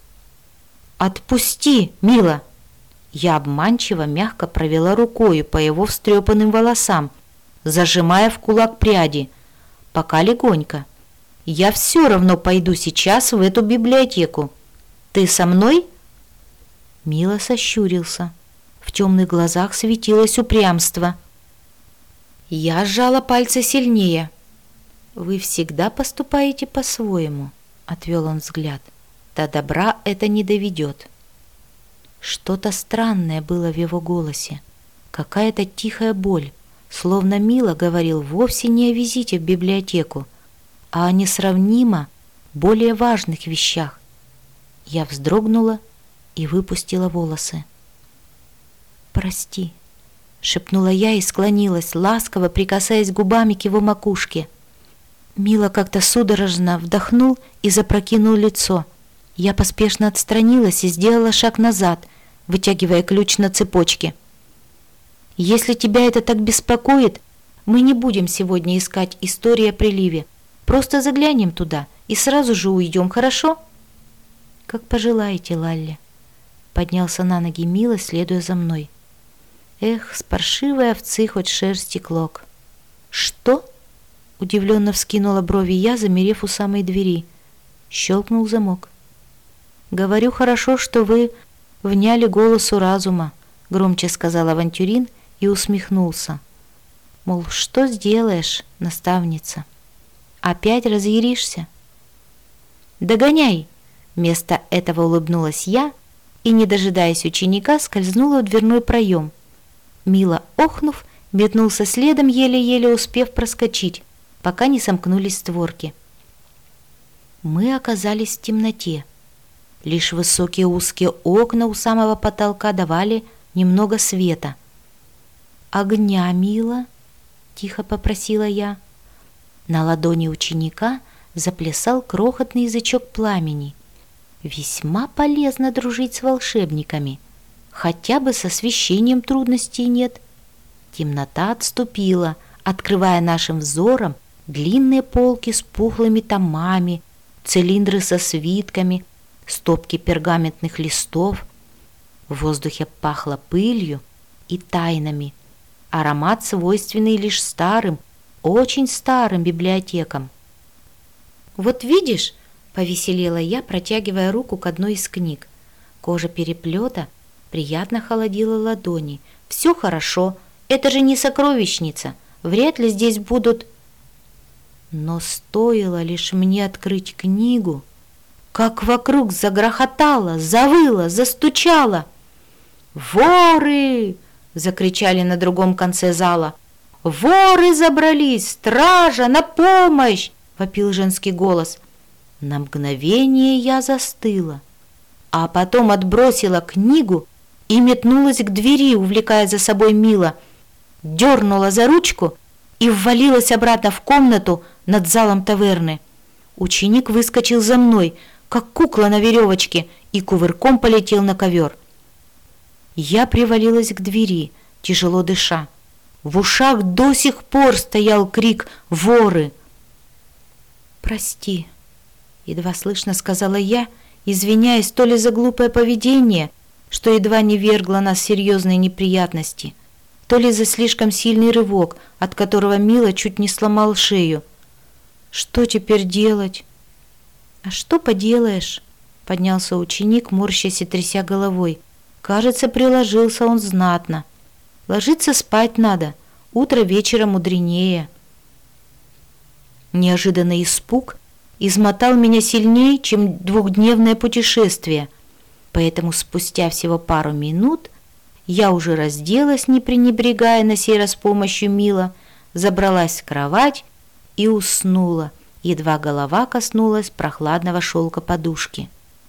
«Отпусти, мила!» Я обманчиво мягко провела рукою по его встрепанным волосам, зажимая в кулак пряди, пока легонько. «Я все равно пойду сейчас в эту библиотеку. Ты со мной?» Мила сощурился. В темных глазах светилось упрямство. Я сжала пальцы сильнее. «Вы всегда поступаете по-своему», — отвел он взгляд. «До добра это не доведет». Что-то странное было в его голосе. Какая-то тихая боль, словно Мила говорил вовсе не о визите в библиотеку, а о несравнимо более важных вещах. Я вздрогнула и выпустила волосы. «Прости», — шепнула я и склонилась, ласково прикасаясь губами к его макушке. Мила как-то судорожно вдохнул и запрокинул лицо. Я поспешно отстранилась и сделала шаг назад, вытягивая ключ на цепочке. «Если тебя это так беспокоит, мы не будем сегодня искать историю о приливе. Просто заглянем туда и сразу же уйдем, хорошо?» «Как пожелаете, Лалли», — поднялся на ноги Мила, следуя за мной. «Эх, с паршивой овцы хоть шерсти клок». «Что?» — удивленно вскинула брови я, замерев у самой двери. Щелкнул замок. «Говорю, хорошо, что вы вняли голосу разума», — громче сказал авантюрин и усмехнулся. Мол, что сделаешь, наставница? Опять разъяришься? «Догоняй!» Вместо этого улыбнулась я и, не дожидаясь ученика, скользнула в дверной проем. Мила, охнув, метнулся следом, еле-еле успев проскочить, пока не сомкнулись створки. Мы оказались в темноте. Лишь высокие узкие окна у самого потолка давали немного света. «Огня, Мила!» — тихо попросила я. На ладони ученика заплясал крохотный язычок пламени. Весьма полезно дружить с волшебниками. Хотя бы с освещением трудностей нет. Темнота отступила, открывая нашим взором длинные полки с пухлыми томами, цилиндры со свитками, стопки пергаментных листов. В воздухе пахло пылью и тайнами. Аромат, свойственный лишь старым, очень старым библиотекам. «Вот видишь», — повеселела я, протягивая руку к одной из книг. Кожа переплета приятно холодила ладони. «Все хорошо, это же не сокровищница, вряд ли здесь будут...» Но стоило лишь мне открыть книгу, как вокруг загрохотало, завыло, застучало. «Воры!» — закричали на другом конце зала. «Воры забрались! Стража, на помощь!» — вопил женский голос. На мгновение я застыла, а потом отбросила книгу и метнулась к двери, увлекая за собой Мила, дернула за ручку и ввалилась обратно в комнату над залом таверны. Ученик выскочил за мной, как кукла на веревочке, и кувырком полетел на ковер. Я привалилась к двери, тяжело дыша. В ушах до сих пор стоял крик «Воры!». «Прости», — едва слышно сказала я, извиняясь то ли за глупое поведение, что едва не вергло нас в серьезные неприятности, то ли за слишком сильный рывок, от которого Мила чуть не сломал шею. «Что теперь делать?» «А что поделаешь?» — поднялся ученик, морщась и тряся головой. Кажется, приложился он знатно. «Ложиться спать надо, утро вечера мудренее». Неожиданный испуг измотал меня сильнее, чем двухдневное путешествие, поэтому спустя всего пару минут я уже разделась, не пренебрегая на сей раз помощью Мила, забралась в кровать и уснула, едва голова коснулась прохладного шелка подушки.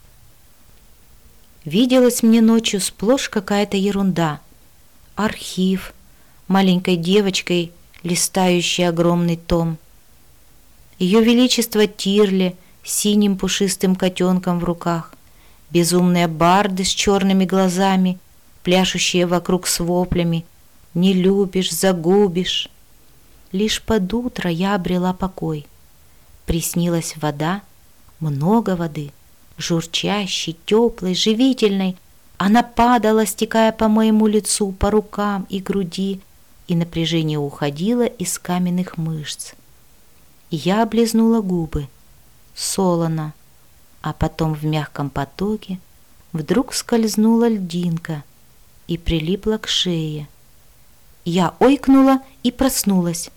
Виделась мне ночью сплошь какая-то ерунда. Архив, маленькой девочкой, листающей огромный том. Ее величество Тирли с синим пушистым котенком в руках, безумные барды с черными глазами, пляшущие вокруг с воплями «Не любишь, загубишь». Лишь под утро я обрела покой. Приснилась вода, много воды, журчащей, теплой, живительной. Она падала, стекая по моему лицу, по рукам и груди, и напряжение уходило из каменных мышц. Я облизнула губы, солоно, а потом в мягком потоке вдруг скользнула льдинка и прилипла к шее. Я ойкнула и проснулась.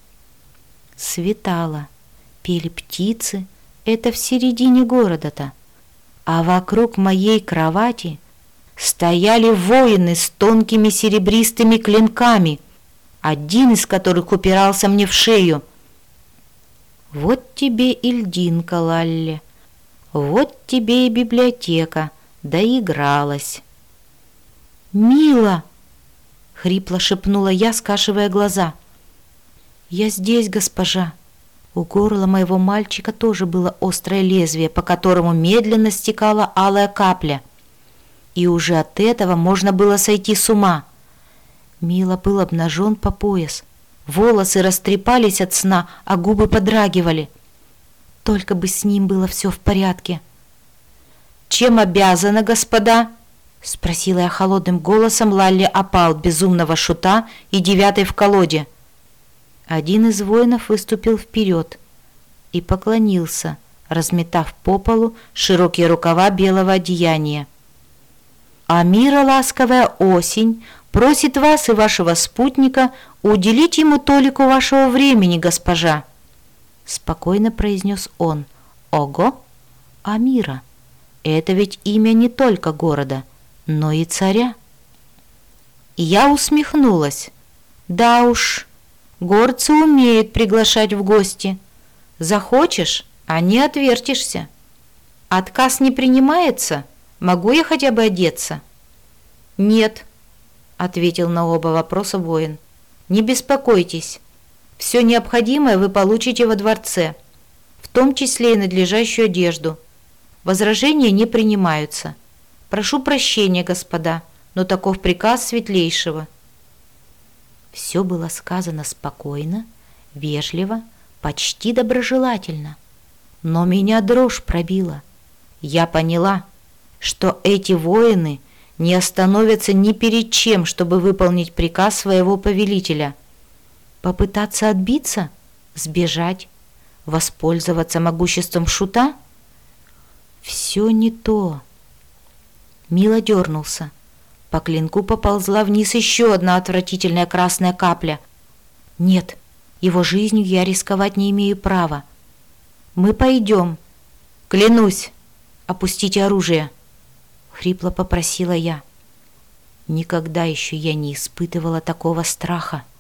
Светало, пели птицы, это в середине города-то, а вокруг моей кровати стояли воины с тонкими серебристыми клинками, один из которых упирался мне в шею. Вот тебе и льдинка, Лалли, вот тебе и библиотека, доигралась. «Мила!» — хрипло шепнула я, скашивая глаза. «Я здесь, госпожа». У горла моего мальчика тоже было острое лезвие, по которому медленно стекала алая капля. И уже от этого можно было сойти с ума. Мила был обнажен по пояс. Волосы растрепались от сна, а губы подрагивали. Только бы с ним было все в порядке. «Чем обязана, господа?» — спросила я холодным голосом Лалли Опал, безумного шута и девятой в колоде. Один из воинов выступил вперед и поклонился, разметав по полу широкие рукава белого одеяния. «А мира ласковая осень просит вас и вашего спутника уделить ему толику вашего времени, госпожа», — спокойно произнес он. «Ого, Амира, это ведь имя не только города, но и царя». Я усмехнулась. «Да уж, горцы умеют приглашать в гости. Захочешь, а не отвертишься. Отказ не принимается? Могу я хотя бы одеться?» «Нет», — ответил на оба вопроса воин. «Не беспокойтесь. Все необходимое вы получите во дворце, в том числе и надлежащую одежду. Возражения не принимаются. Прошу прощения, господа, но таков приказ светлейшего». Все было сказано спокойно, вежливо, почти доброжелательно. Но меня дрожь пробила. Я поняла, что эти воины не остановятся ни перед чем, чтобы выполнить приказ своего повелителя. Попытаться отбиться? Сбежать? Воспользоваться могуществом шута? Все не то. Мила дернулся. По клинку поползла вниз еще одна отвратительная красная капля. Нет, его жизнью я рисковать не имею права. Мы пойдем. Клянусь, опустите оружие, хрипло попросила я. Никогда еще я не испытывала такого страха.